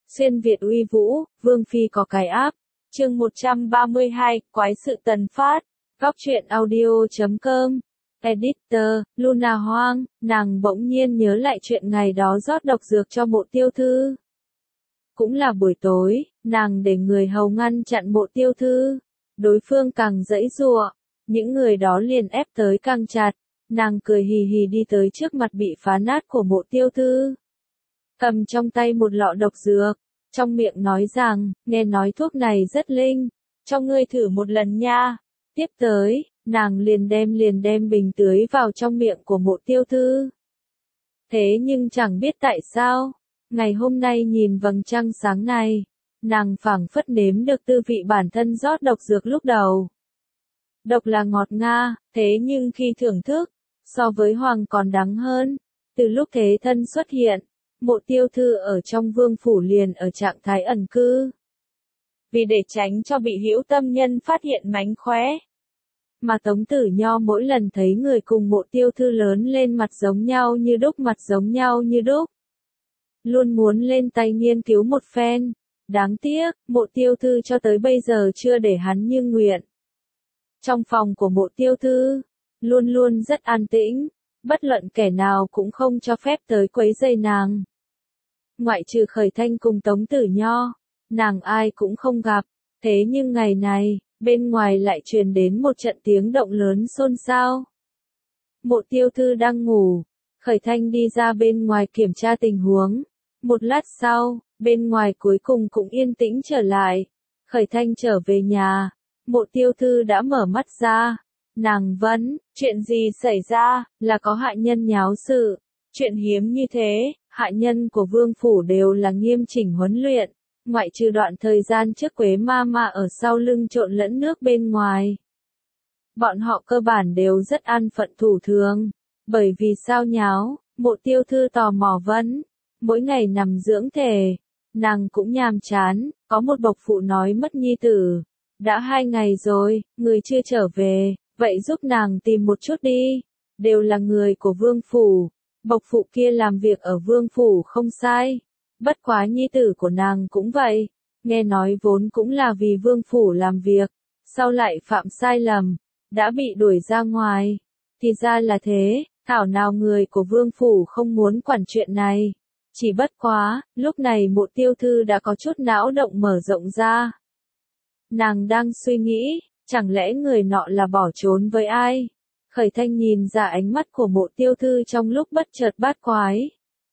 Xuyên Việt uy vũ, Vương Phi có cái áp. Chương 132, Quái sự tần phát. Góc truyện audio.com. Editor, Luna Hoang, nàng bỗng nhiên nhớ lại chuyện ngày đó rót độc dược cho Mộ Tiêu Thư. Cũng là buổi tối, nàng để người hầu ngăn chặn Mộ Tiêu Thư. Đối phương càng giãy giụa, những người đó liền ép tới càng chặt. Nàng cười hì hì đi tới trước mặt bị phá nát của Mộ Tiêu Thư. Cầm trong tay một lọ độc dược, trong miệng nói rằng, nghe nói thuốc này rất linh, cho ngươi thử một lần nha. Tiếp tới, nàng liền đem bình tưới vào trong miệng của Mộ Tiêu Thư. Thế nhưng chẳng biết tại sao, ngày hôm nay nhìn vầng trăng sáng này, nàng phảng phất nếm được tư vị bản thân rót độc dược lúc đầu. Độc là ngọt nga, thế nhưng khi thưởng thức, so với hoàng còn đắng hơn. Từ lúc thế thân xuất hiện, Mộ Tiêu Thư ở trong vương phủ liền ở trạng thái ẩn cư. Vì để tránh cho bị hữu tâm nhân phát hiện mánh khóe, mà Tống Tử Nho mỗi lần thấy người cùng Mộ Tiêu Thư lớn lên mặt giống nhau như đúc. Luôn muốn lên tay nghiên cứu một phen. Đáng tiếc, Mộ Tiêu Thư cho tới bây giờ chưa để hắn như nguyện. Trong phòng của Mộ Tiêu Thư, luôn luôn rất an tĩnh, bất luận kẻ nào cũng không cho phép tới quấy rầy nàng. Ngoại trừ Khởi Thanh cùng Tống Tử Nho, nàng ai cũng không gặp, thế nhưng ngày này, bên ngoài lại truyền đến một trận tiếng động lớn xôn xao. Mộ Tiêu Thư đang ngủ, Khởi Thanh đi ra bên ngoài kiểm tra tình huống. Một lát sau, bên ngoài cuối cùng cũng yên tĩnh trở lại. Khởi Thanh trở về nhà, Mộ Tiêu Thư đã mở mắt ra. Nàng vấn, chuyện gì xảy ra, là có hạ nhân nháo sự. Chuyện hiếm như thế, hạ nhân của vương phủ đều là nghiêm chỉnh huấn luyện, ngoại trừ đoạn thời gian trước Quế ma ở sau lưng trộn lẫn nước bên ngoài. Bọn họ cơ bản đều rất an phận thủ thường. Bởi vì sao nháo, Mộ Tiêu Thư tò mò vấn. Mỗi ngày nằm dưỡng thể, nàng cũng nhàm chán, có một bộc phụ nói mất nhi tử. Đã 2 ngày rồi, người chưa trở về, vậy giúp nàng tìm một chút đi. Đều là người của vương phủ, bộc phụ kia làm việc ở vương phủ không sai. Bất quá nhi tử của nàng cũng vậy, nghe nói vốn cũng là vì vương phủ làm việc, sau lại phạm sai lầm, đã bị đuổi ra ngoài. Thì ra là thế, thảo nào người của vương phủ không muốn quản chuyện này. Chỉ bất quá, lúc này Mộ Tiêu Thư đã có chút não động mở rộng ra. Nàng đang suy nghĩ, chẳng lẽ người nọ là bỏ trốn với ai? Khởi Thanh nhìn ra ánh mắt của Mộ Tiêu Thư trong lúc bất chợt bát quái.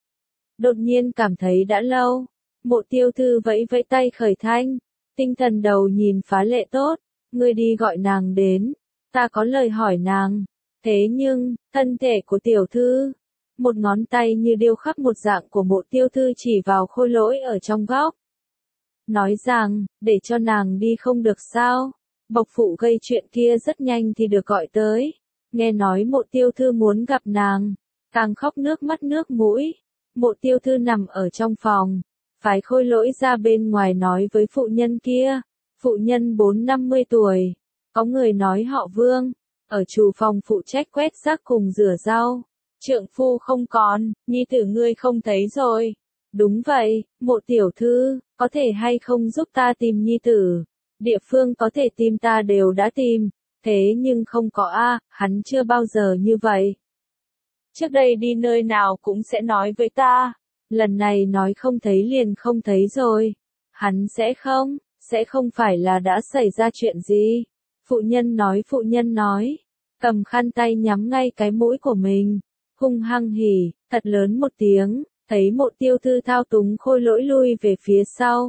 Đột nhiên cảm thấy đã lâu. Mộ Tiêu Thư vẫy vẫy tay Khởi Thanh. Tinh thần đầu nhìn phá lệ tốt. Ngươi đi gọi nàng đến. Ta có lời hỏi nàng. Thế nhưng, thân thể của tiểu thư. Một ngón tay như điêu khắc một dạng của Mộ Tiêu Thư chỉ vào Khôi Lỗi ở trong góc. Nói rằng, để cho nàng đi không được sao. Bộc phụ gây chuyện kia rất nhanh thì được gọi tới. Nghe nói Mộ Tiêu Thư muốn gặp nàng. Càng khóc nước mắt nước mũi. Mộ Tiêu Thư nằm ở trong phòng. Phái Khôi Lỗi ra bên ngoài nói với phụ nhân kia. Phụ nhân 4-50 tuổi. Có người nói họ Vương. Ở chủ phòng phụ trách quét rác cùng rửa rau. Trượng phu không còn, nhi tử ngươi không thấy rồi. Đúng vậy, Mộ tiểu thư, có thể hay không giúp ta tìm nhi tử? Địa phương có thể tìm ta đều đã tìm, thế nhưng không có hắn chưa bao giờ như vậy. Trước đây đi nơi nào cũng sẽ nói với ta, lần này nói không thấy liền không thấy rồi. Hắn sẽ không phải là đã xảy ra chuyện gì? Phụ nhân nói, cầm khăn tay nhắm ngay cái mũi của mình. Hung hăng hỉ, thật lớn một tiếng, thấy Mộ Tiêu Thư thao túng Khôi Lỗi lui về phía sau.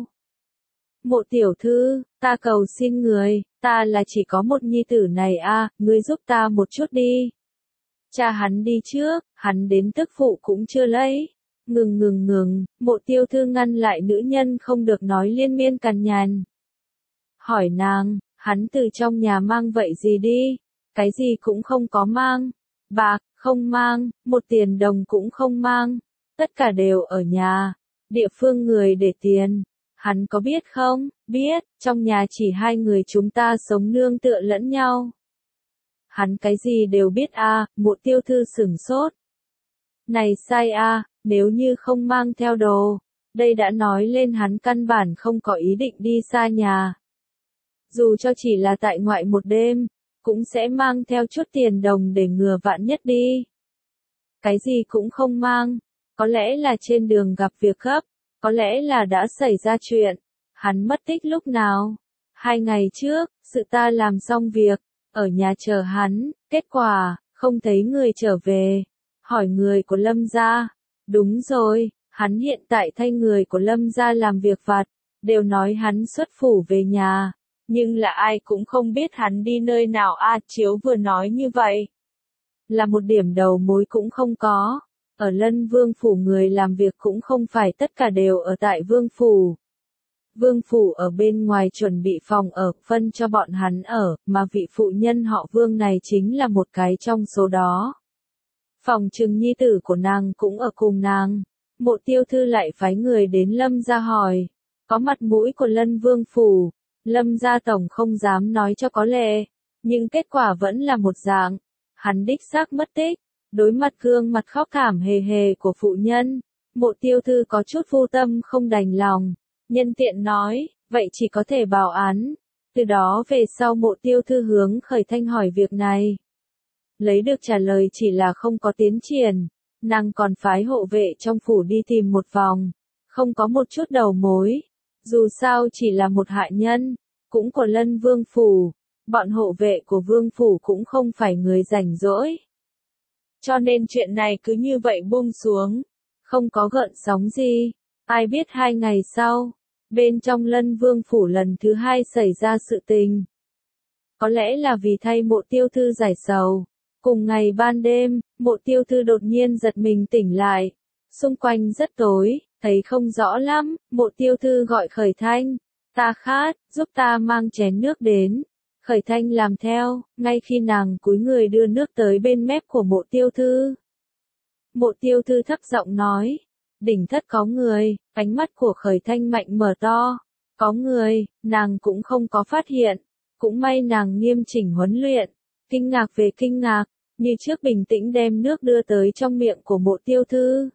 Mộ tiểu thư, ta cầu xin người, ta là chỉ có một nhi tử này ngươi giúp ta một chút đi. Cha hắn đi trước, hắn đến tức phụ cũng chưa lấy. Ngừng, Mộ Tiêu Thư ngăn lại nữ nhân không được nói liên miên cằn nhằn. Hỏi nàng, hắn từ trong nhà mang vậy gì đi? Cái gì cũng không có mang. Bạc, không mang, một tiền đồng cũng không mang, tất cả đều ở nhà, địa phương người để tiền, hắn có biết không? Biết, trong nhà chỉ 2 người chúng ta sống nương tựa lẫn nhau. Hắn cái gì đều biết Mộ Tiêu Thư sửng sốt. Này sai nếu như không mang theo đồ, Đây đã nói lên hắn căn bản không có ý định đi xa nhà. Dù cho chỉ là tại ngoại một đêm, cũng sẽ mang theo chút tiền đồng để ngừa vạn nhất đi. Cái gì cũng không mang, có lẽ là trên đường gặp việc gấp, có lẽ là đã xảy ra chuyện. Hắn mất tích lúc nào? 2 ngày trước, sự ta làm xong việc, ở nhà chờ hắn, kết quả, không thấy người trở về. Hỏi người của Lâm gia. Đúng rồi, hắn hiện tại thay người của Lâm gia làm việc vặt, đều nói hắn xuất phủ về nhà. Nhưng là ai cũng không biết hắn đi nơi nào a. Chiếu vừa nói như vậy. Là một điểm đầu mối cũng không có. Ở Lân Vương phủ người làm việc cũng không phải tất cả đều ở tại Vương phủ. Vương phủ ở bên ngoài chuẩn bị phòng ở, phân cho bọn hắn ở, mà vị phụ nhân họ Vương này chính là một cái trong số đó. Phòng trừng nhi tử của nàng cũng ở cùng nàng. Mộ Tiêu Thư lại phái người đến Lâm gia hỏi. Có mặt mũi của Lân Vương phủ, Lâm gia tổng không dám nói cho có lệ, nhưng kết quả vẫn là một dạng. Hắn đích xác mất tích. Đối mặt gương mặt khóc thảm hề hề của phụ nhân, Mộ Tiêu Thư có chút vô tâm không đành lòng. Nhân tiện nói, vậy chỉ có thể báo án. Từ đó về sau Mộ Tiêu Thư hướng Khởi Thanh hỏi việc này. Lấy được trả lời chỉ là không có tiến triển. Nàng còn phái hộ vệ trong phủ đi tìm một vòng. Không có một chút đầu mối. Dù sao chỉ là một hạ nhân, cũng của Lân Vương phủ. Bọn hộ vệ của Vương phủ cũng không phải người rảnh rỗi. Cho nên chuyện này cứ như vậy buông xuống. Không có gợn sóng gì. Ai biết 2 ngày sau, bên trong Lân Vương phủ lần thứ 2 xảy ra sự tình. Có lẽ là vì thay Mộ Tiêu Thư giải sầu. Cùng ngày ban đêm, Mộ Tiêu Thư đột nhiên giật mình tỉnh lại. Xung quanh rất tối, thấy không rõ lắm. Mộ Tiêu Thư gọi Khởi Thanh. Ta khát, giúp ta mang chén nước đến. Khởi Thanh làm theo, ngay khi nàng cúi người đưa nước tới bên mép của Mộ Tiêu Thư. Mộ Tiêu Thư thấp giọng nói. Đỉnh thất có người, ánh mắt của Khởi Thanh mạnh mở to. Có người, nàng cũng không có phát hiện. Cũng may nàng nghiêm chỉnh huấn luyện. Kinh ngạc về kinh ngạc, như trước bình tĩnh đem nước đưa tới trong miệng của Mộ Tiêu Thư.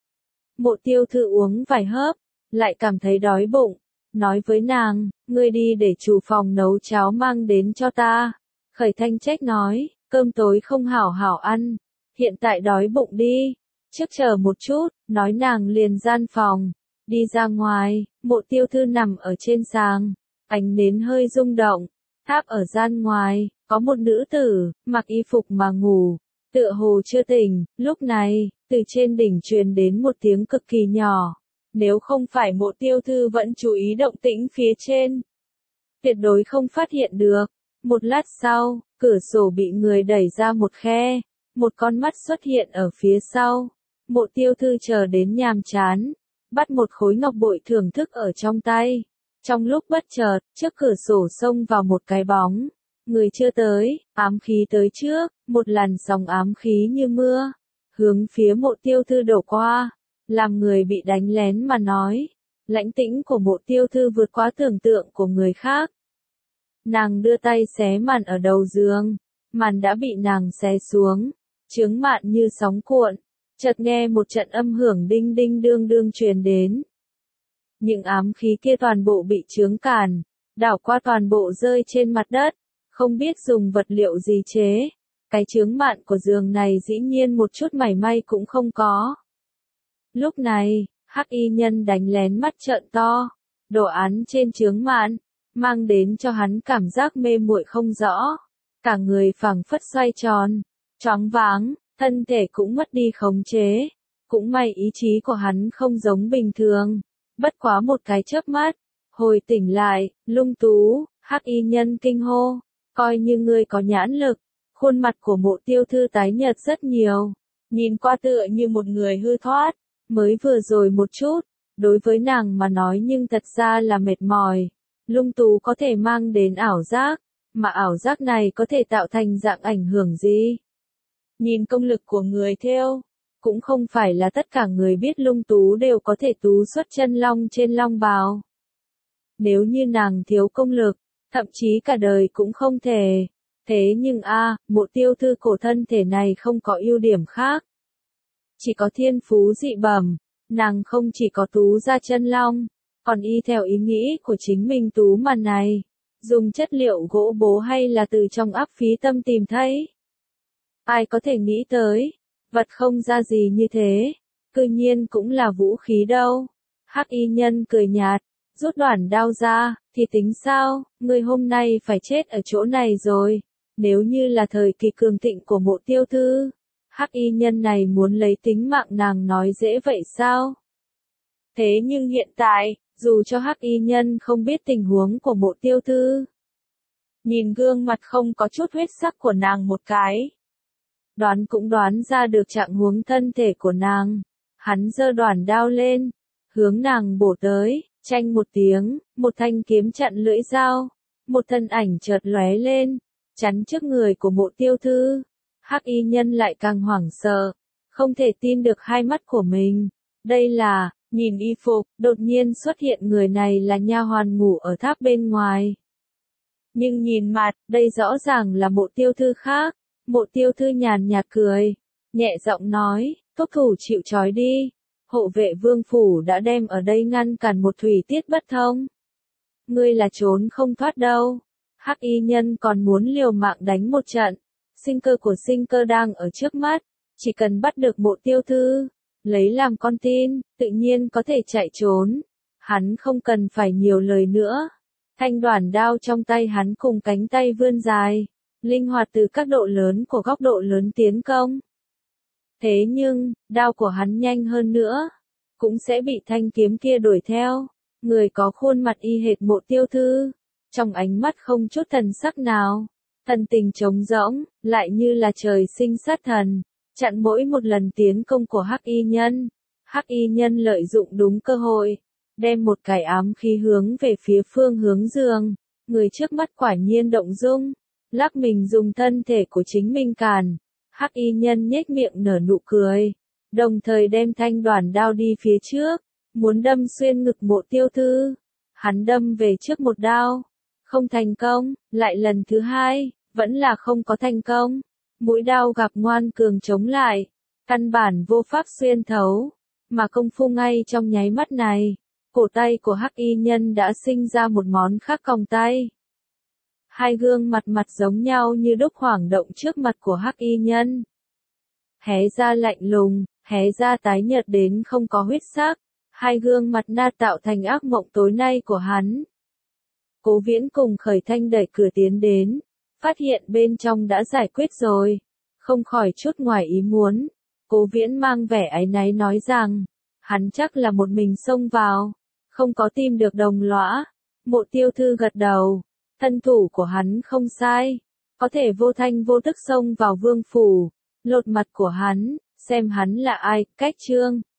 Mộ Tiêu Thư uống vài hớp, lại cảm thấy đói bụng. Nói với nàng, ngươi đi để chủ phòng nấu cháo mang đến cho ta. Khởi Thanh trách nói, cơm tối không hảo hảo ăn. Hiện tại đói bụng đi. Trước chờ một chút, nói nàng liền gian phòng. Đi ra ngoài, Mộ Tiêu Thư nằm ở trên giường. Ánh nến hơi rung động. Tháp ở gian ngoài, có một nữ tử, mặc y phục mà ngủ. Tựa hồ chưa tỉnh, lúc này, từ trên đỉnh truyền đến một tiếng cực kỳ nhỏ. Nếu không phải Mộ Tiêu Thư vẫn chú ý động tĩnh phía trên, tuyệt đối không phát hiện được. Một lát sau, cửa sổ bị người đẩy ra một khe, một con mắt xuất hiện ở phía sau. Mộ Tiêu Thư chờ đến nhàm chán, bắt một khối ngọc bội thưởng thức ở trong tay. Trong lúc bất chợt, trước cửa sổ xông vào một cái bóng. Người chưa tới, ám khí tới trước, một làn sóng ám khí như mưa, hướng phía Mộ Tiêu Thư đổ qua. Làm người bị đánh lén mà nói. Lãnh tĩnh của Mộ Tiêu Thư vượt quá tưởng tượng của người khác. Nàng đưa tay xé màn ở đầu giường. Màn đã bị nàng xé xuống. Chướng mạn như sóng cuộn. Chợt nghe một trận âm hưởng đinh đinh đương đương truyền đến. Những ám khí kia toàn bộ bị chướng cản. Đảo qua toàn bộ rơi trên mặt đất. Không biết dùng vật liệu gì chế. Cái chướng mạn của giường này dĩ nhiên một chút mảy may cũng không có. Lúc này, hắc y nhân đánh lén mắt trợn to, đồ án trên chướng mạn, mang đến cho hắn cảm giác mê muội không rõ. Cả người phảng phất xoay tròn, choáng váng, thân thể cũng mất đi khống chế. Cũng may ý chí của hắn không giống bình thường. Bất quá một cái chớp mắt, hồi tỉnh lại, Lung Tú, hắc y nhân kinh hô, coi như ngươi có nhãn lực. Khuôn mặt của Mộ Tiêu Thư tái nhợt rất nhiều, nhìn qua tựa như một người hư thoát. Mới vừa rồi một chút, đối với nàng mà nói nhưng thật ra là mệt mỏi. Lung Tú có thể mang đến ảo giác, mà ảo giác này có thể tạo thành dạng ảnh hưởng gì? Nhìn công lực của người thêu, cũng không phải là tất cả người biết Lung Tú đều có thể tú xuất chân long trên long bào. Nếu như nàng thiếu công lực, thậm chí cả đời cũng không thể. Thế nhưng Mộ Tiêu Thư cổ thân thể này không có ưu điểm khác. Chỉ có thiên phú dị bẩm, nàng không chỉ có tú ra chân long, còn y theo ý nghĩ của chính mình tú mà này, dùng chất liệu gỗ bố hay là từ trong áp phí tâm tìm thấy. Ai có thể nghĩ tới, vật không ra gì như thế, cư nhiên cũng là vũ khí đâu. Hắc y nhân cười nhạt, rút đoản đao ra, thì tính sao, ngươi hôm nay phải chết ở chỗ này rồi. Nếu như là thời kỳ cường thịnh của Mộ Tiêu Thư, hắc y nhân này muốn lấy tính mạng nàng nói dễ vậy sao? Thế nhưng hiện tại, dù cho hắc y nhân không biết tình huống của Mộ Tiêu Thư, nhìn gương mặt không có chút huyết sắc của nàng một cái, đoán cũng đoán ra được trạng huống thân thể của nàng. Hắn giơ đoản đao lên, hướng nàng bổ tới, chanh một tiếng, một thanh kiếm chặn lưỡi dao, một thân ảnh chợt lóe lên, chắn trước người của Mộ Tiêu Thư. Hắc y nhân lại càng hoảng sợ, không thể tin được hai mắt của mình. Đây là, nhìn y phục, đột nhiên xuất hiện người này là nha hoàn ngủ ở tháp bên ngoài. Nhưng nhìn mặt, đây rõ ràng là Mộ Tiêu Thư khác. Mộ Tiêu Thư nhàn nhạt cười, nhẹ giọng nói, thúc thủ chịu trói đi. Hộ vệ vương phủ đã đem ở đây ngăn cản một thủy tiết bất thông. Ngươi là trốn không thoát đâu. Hắc y nhân còn muốn liều mạng đánh một trận. Sinh cơ của sinh cơ đang ở trước mắt. Chỉ cần bắt được Mộ Tiêu Thư, lấy làm con tin, tự nhiên có thể chạy trốn. Hắn không cần phải nhiều lời nữa. Thanh đoản đao trong tay hắn cùng cánh tay vươn dài, linh hoạt từ các độ lớn của góc độ lớn tiến công. Thế nhưng, đao của hắn nhanh hơn nữa, cũng sẽ bị thanh kiếm kia đuổi theo. Người có khuôn mặt y hệt Mộ Tiêu Thư, trong ánh mắt không chút thần sắc nào, thần tình trống rỗng, lại như là trời sinh sát thần, chặn mỗi một lần tiến công của hắc y nhân. Hắc y nhân lợi dụng đúng cơ hội, đem một cái ám khí hướng về phía phương hướng giường. Người trước mắt quả nhiên động dung, lắc mình dùng thân thể của chính mình cản. Hắc y nhân nhếch miệng nở nụ cười, đồng thời đem thanh đoản đao đi phía trước, muốn đâm xuyên ngực Mộ Tiêu Thư. Hắn đâm về trước một đao, không thành công, lại lần thứ hai, vẫn là không có thành công. Mũi đao gặp ngoan cường chống lại, căn bản vô pháp xuyên thấu, mà công phu ngay trong nháy mắt này, cổ tay của hắc y nhân đã sinh ra một món khác còng tay. Hai gương mặt giống nhau như đúc hoảng động trước mặt của hắc y nhân. Hé ra lạnh lùng, hé ra tái nhợt đến không có huyết sắc, hai gương mặt na tạo thành ác mộng tối nay của hắn. Cố Viễn cùng Khởi Thanh đẩy cửa tiến đến, phát hiện bên trong đã giải quyết rồi, không khỏi chút ngoài ý muốn. Cố Viễn mang vẻ áy náy nói rằng, hắn chắc là một mình xông vào, không có tìm được đồng lõa. Mộ Tiêu Thư gật đầu, thân thủ của hắn không sai, có thể vô thanh vô tức xông vào vương phủ, lột mặt của hắn, xem hắn là ai, cách chương.